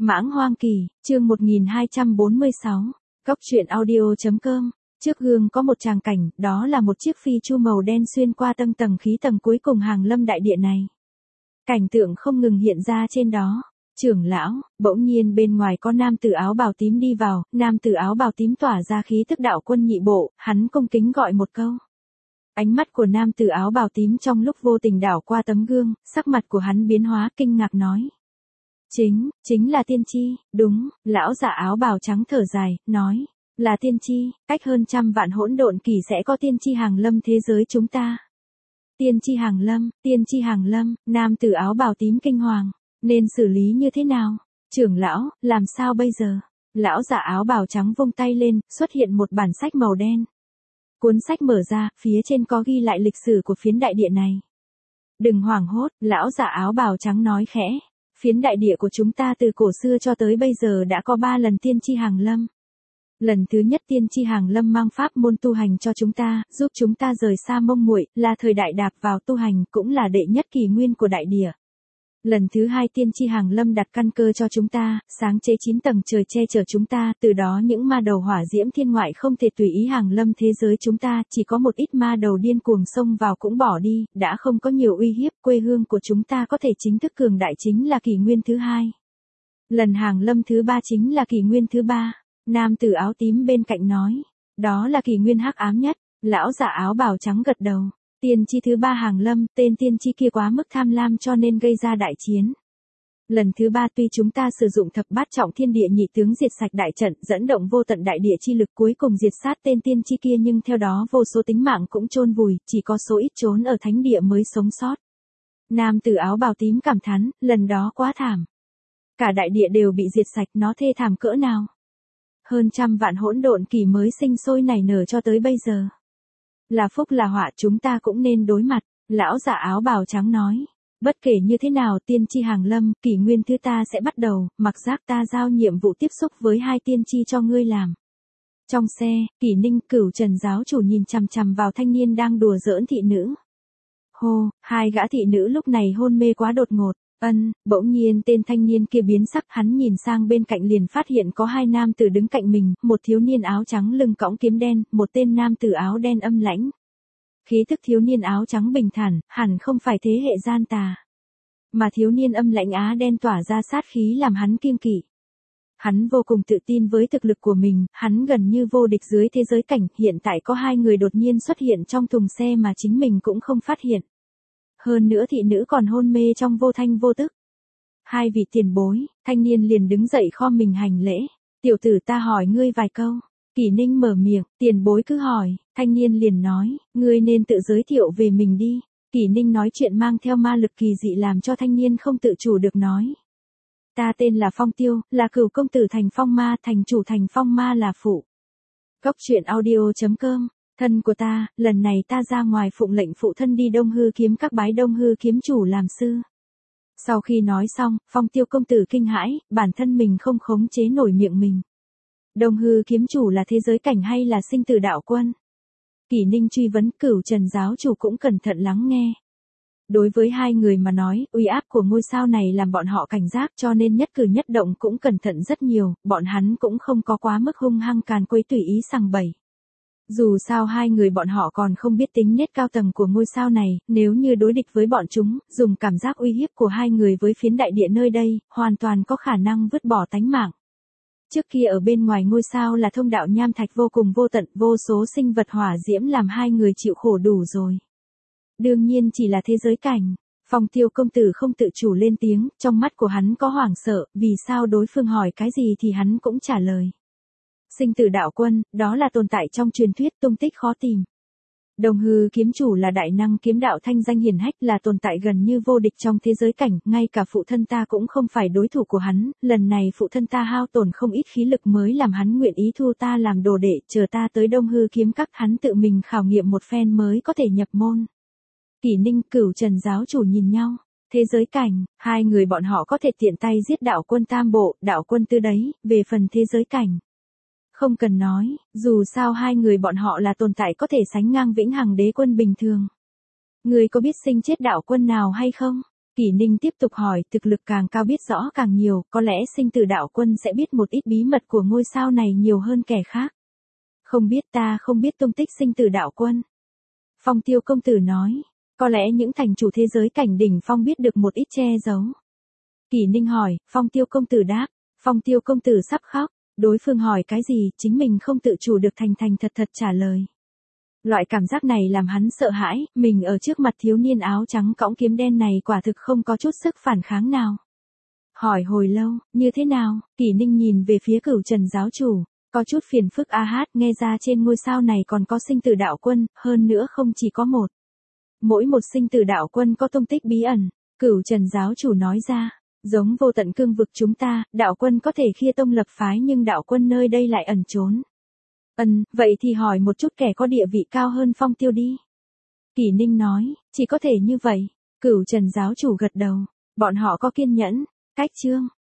Mãng Hoang Kỳ, chương 1246, Cóc truyện audio.com. Trước gương có một tràng cảnh, đó là một chiếc phi chu màu đen xuyên qua tầng tầng khí tầng cuối cùng hàng lâm đại địa này. Cảnh tượng không ngừng hiện ra trên đó. Trưởng lão, bỗng nhiên bên ngoài có nam tử áo bào tím đi vào, nam tử áo bào tím tỏa ra khí tức đạo quân nhị bộ, hắn cung kính gọi một câu. Ánh mắt của nam tử áo bào tím trong lúc vô tình đảo qua tấm gương, sắc mặt của hắn biến hóa kinh ngạc nói. Chính là tiên tri, đúng, lão giả áo bào trắng thở dài, nói, là tiên tri, cách hơn 100 vạn hỗn độn kỳ sẽ có tiên tri hàng lâm thế giới chúng ta. Tiên tri hàng lâm, nam tử áo bào tím kinh hoàng, nên xử lý như thế nào? Trưởng lão, làm sao bây giờ? Lão giả áo bào trắng vung tay lên, xuất hiện một bản sách màu đen. Cuốn sách mở ra, phía trên có ghi lại lịch sử của phiến đại địa này. Đừng hoảng hốt, lão giả áo bào trắng nói khẽ. Phiến đại địa của chúng ta từ cổ xưa cho tới bây giờ đã có 3 lần tiên tri hàng lâm. Lần thứ nhất tiên tri hàng lâm mang pháp môn tu hành cho chúng ta, giúp chúng ta rời xa mông muội, là thời đại đạp vào tu hành, cũng là đệ nhất kỳ nguyên của đại địa. Lần thứ hai tiên tri hàng lâm đặt căn cơ cho chúng ta, sáng chế 9 tầng trời che chở chúng ta, từ đó những ma đầu hỏa diễm thiên ngoại không thể tùy ý hàng lâm thế giới chúng ta, chỉ có một ít ma đầu điên cuồng xông vào cũng bỏ đi, đã không có nhiều uy hiếp, quê hương của chúng ta có thể chính thức cường đại chính là kỷ nguyên thứ hai. Lần hàng lâm thứ 3 chính là kỷ nguyên thứ 3, nam tử áo tím bên cạnh nói, đó là kỷ nguyên hắc ám nhất, lão giả áo bào trắng gật đầu. Tiên tri thứ 3 hàng lâm, tên tiên tri kia quá mức tham lam cho nên gây ra đại chiến. Lần thứ 3 tuy chúng ta sử dụng thập bát trọng thiên địa nhị tướng diệt sạch đại trận, dẫn động vô tận đại địa chi lực cuối cùng diệt sát tên tiên tri kia, nhưng theo đó vô số tính mạng cũng chôn vùi, chỉ có số ít trốn ở thánh địa mới sống sót. Nam tử áo bào tím cảm thán, lần đó quá thảm. Cả đại địa đều bị diệt sạch, nó thê thảm cỡ nào. Hơn 100 vạn hỗn độn kỳ mới sinh sôi nảy nở cho tới bây giờ. Là phúc là họa chúng ta cũng nên đối mặt, lão giả áo bào trắng nói. Bất kể như thế nào tiên tri hàng lâm, kỷ nguyên thứ ta sẽ bắt đầu, mặc giác ta giao nhiệm vụ tiếp xúc với 2 tiên tri cho ngươi làm. Trong xe, Kỷ Ninh Cửu Trần giáo chủ nhìn chằm chằm vào thanh niên đang đùa giỡn thị nữ. Hô, 2 gã thị nữ lúc này hôn mê quá đột ngột. Bỗng nhiên tên thanh niên kia biến sắc, hắn nhìn sang bên cạnh liền phát hiện có 2 nam tử đứng cạnh mình, một thiếu niên áo trắng lưng cõng kiếm đen, một tên nam tử áo đen âm lãnh. Khí thức thiếu niên áo trắng bình thản, hẳn không phải thế hệ gian tà. Mà thiếu niên âm lãnh á đen tỏa ra sát khí làm hắn kiêng kỵ. Hắn vô cùng tự tin với thực lực của mình, hắn gần như vô địch dưới thế giới cảnh, hiện tại có 2 người đột nhiên xuất hiện trong thùng xe mà chính mình cũng không phát hiện. Hơn nữa thị nữ còn hôn mê trong vô thanh vô tức. 2 vị tiền bối, thanh niên liền đứng dậy khom mình hành lễ. Tiểu tử ta hỏi ngươi vài câu. Kỷ Ninh mở miệng, tiền bối cứ hỏi, thanh niên liền nói, ngươi nên tự giới thiệu về mình đi. Kỷ Ninh nói chuyện mang theo ma lực kỳ dị làm cho thanh niên không tự chủ được nói. Ta tên là Phong Tiêu, là cửu công tử thành Phong Ma, thành chủ thành Phong Ma là phụ. Cóc truyện audio.com. Thân của ta, lần này ta ra ngoài phụng lệnh phụ thân đi Đông Hư kiếm các bái Đông Hư kiếm chủ làm sư. Sau khi nói xong, Phong Tiêu công tử kinh hãi, bản thân mình không khống chế nổi miệng mình. Đông Hư kiếm chủ là thế giới cảnh hay là sinh tử đạo quân? Kỷ Ninh truy vấn, Cửu Trần giáo chủ cũng cẩn thận lắng nghe. Đối với 2 người mà nói, uy áp của ngôi sao này làm bọn họ cảnh giác cho nên nhất cử nhất động cũng cẩn thận rất nhiều, bọn hắn cũng không có quá mức hung hăng càn quấy tùy ý sằng bậy. Dù sao 2 người bọn họ còn không biết tính nết cao tầng của ngôi sao này, nếu như đối địch với bọn chúng, dùng cảm giác uy hiếp của 2 người với phiến đại địa nơi đây, hoàn toàn có khả năng vứt bỏ tánh mạng. Trước kia ở bên ngoài ngôi sao là thông đạo nham thạch vô cùng vô tận, vô số sinh vật hỏa diễm làm 2 người chịu khổ đủ rồi. Đương nhiên chỉ là thế giới cảnh. Phong Tiêu công tử không tự chủ lên tiếng, trong mắt của hắn có hoảng sợ, vì sao đối phương hỏi cái gì thì hắn cũng trả lời. Sinh tử đạo quân, đó là tồn tại trong truyền thuyết tung tích khó tìm. Đông Hư kiếm chủ là đại năng kiếm đạo thanh danh hiển hách, là tồn tại gần như vô địch trong thế giới cảnh, ngay cả phụ thân ta cũng không phải đối thủ của hắn, lần này phụ thân ta hao tổn không ít khí lực mới làm hắn nguyện ý thu ta làm đồ đệ, chờ ta tới Đông Hư kiếm các hắn tự mình khảo nghiệm một phen mới có thể nhập môn. Kỷ Ninh Cửu Trần giáo chủ nhìn nhau. Thế giới cảnh, 2 người bọn họ có thể tiện tay giết đạo quân tam bộ, đạo quân tư đấy, về phần thế giới cảnh. Không cần nói, dù sao 2 người bọn họ là tồn tại có thể sánh ngang vĩnh hằng đế quân bình thường. Người có biết sinh chết đạo quân nào hay không? Kỷ Ninh tiếp tục hỏi, thực lực càng cao biết rõ càng nhiều, có lẽ sinh tử đạo quân sẽ biết một ít bí mật của ngôi sao này nhiều hơn kẻ khác. Không biết, ta không biết tung tích sinh tử đạo quân. Phong Tiêu công tử nói, có lẽ những thành chủ thế giới cảnh đỉnh phong biết được một ít che giấu. Kỷ Ninh hỏi, Phong Tiêu công tử đáp, Phong Tiêu công tử sắp khóc, đối phương hỏi cái gì, chính mình không tự chủ được thành thành thật thật trả lời. Loại cảm giác này làm hắn sợ hãi, mình ở trước mặt thiếu niên áo trắng cõng kiếm đen này quả thực không có chút sức phản kháng nào. Hỏi hồi lâu, như thế nào, Kỷ Ninh nhìn về phía Cửu Trần giáo chủ, có chút phiền phức a hát, nghe ra trên ngôi sao này còn có sinh tử đạo quân, hơn nữa không chỉ có một. Mỗi một sinh tử đạo quân có tung tích bí ẩn, Cửu Trần giáo chủ nói ra, giống vô tận cương vực chúng ta, đạo quân có thể khia tông lập phái nhưng đạo quân nơi đây lại ẩn trốn. Vậy thì hỏi một chút kẻ có địa vị cao hơn Phong Tiêu đi. Kỷ Ninh nói, chỉ có thể như vậy. Cửu Trần giáo chủ gật đầu, bọn họ có kiên nhẫn. Cách chương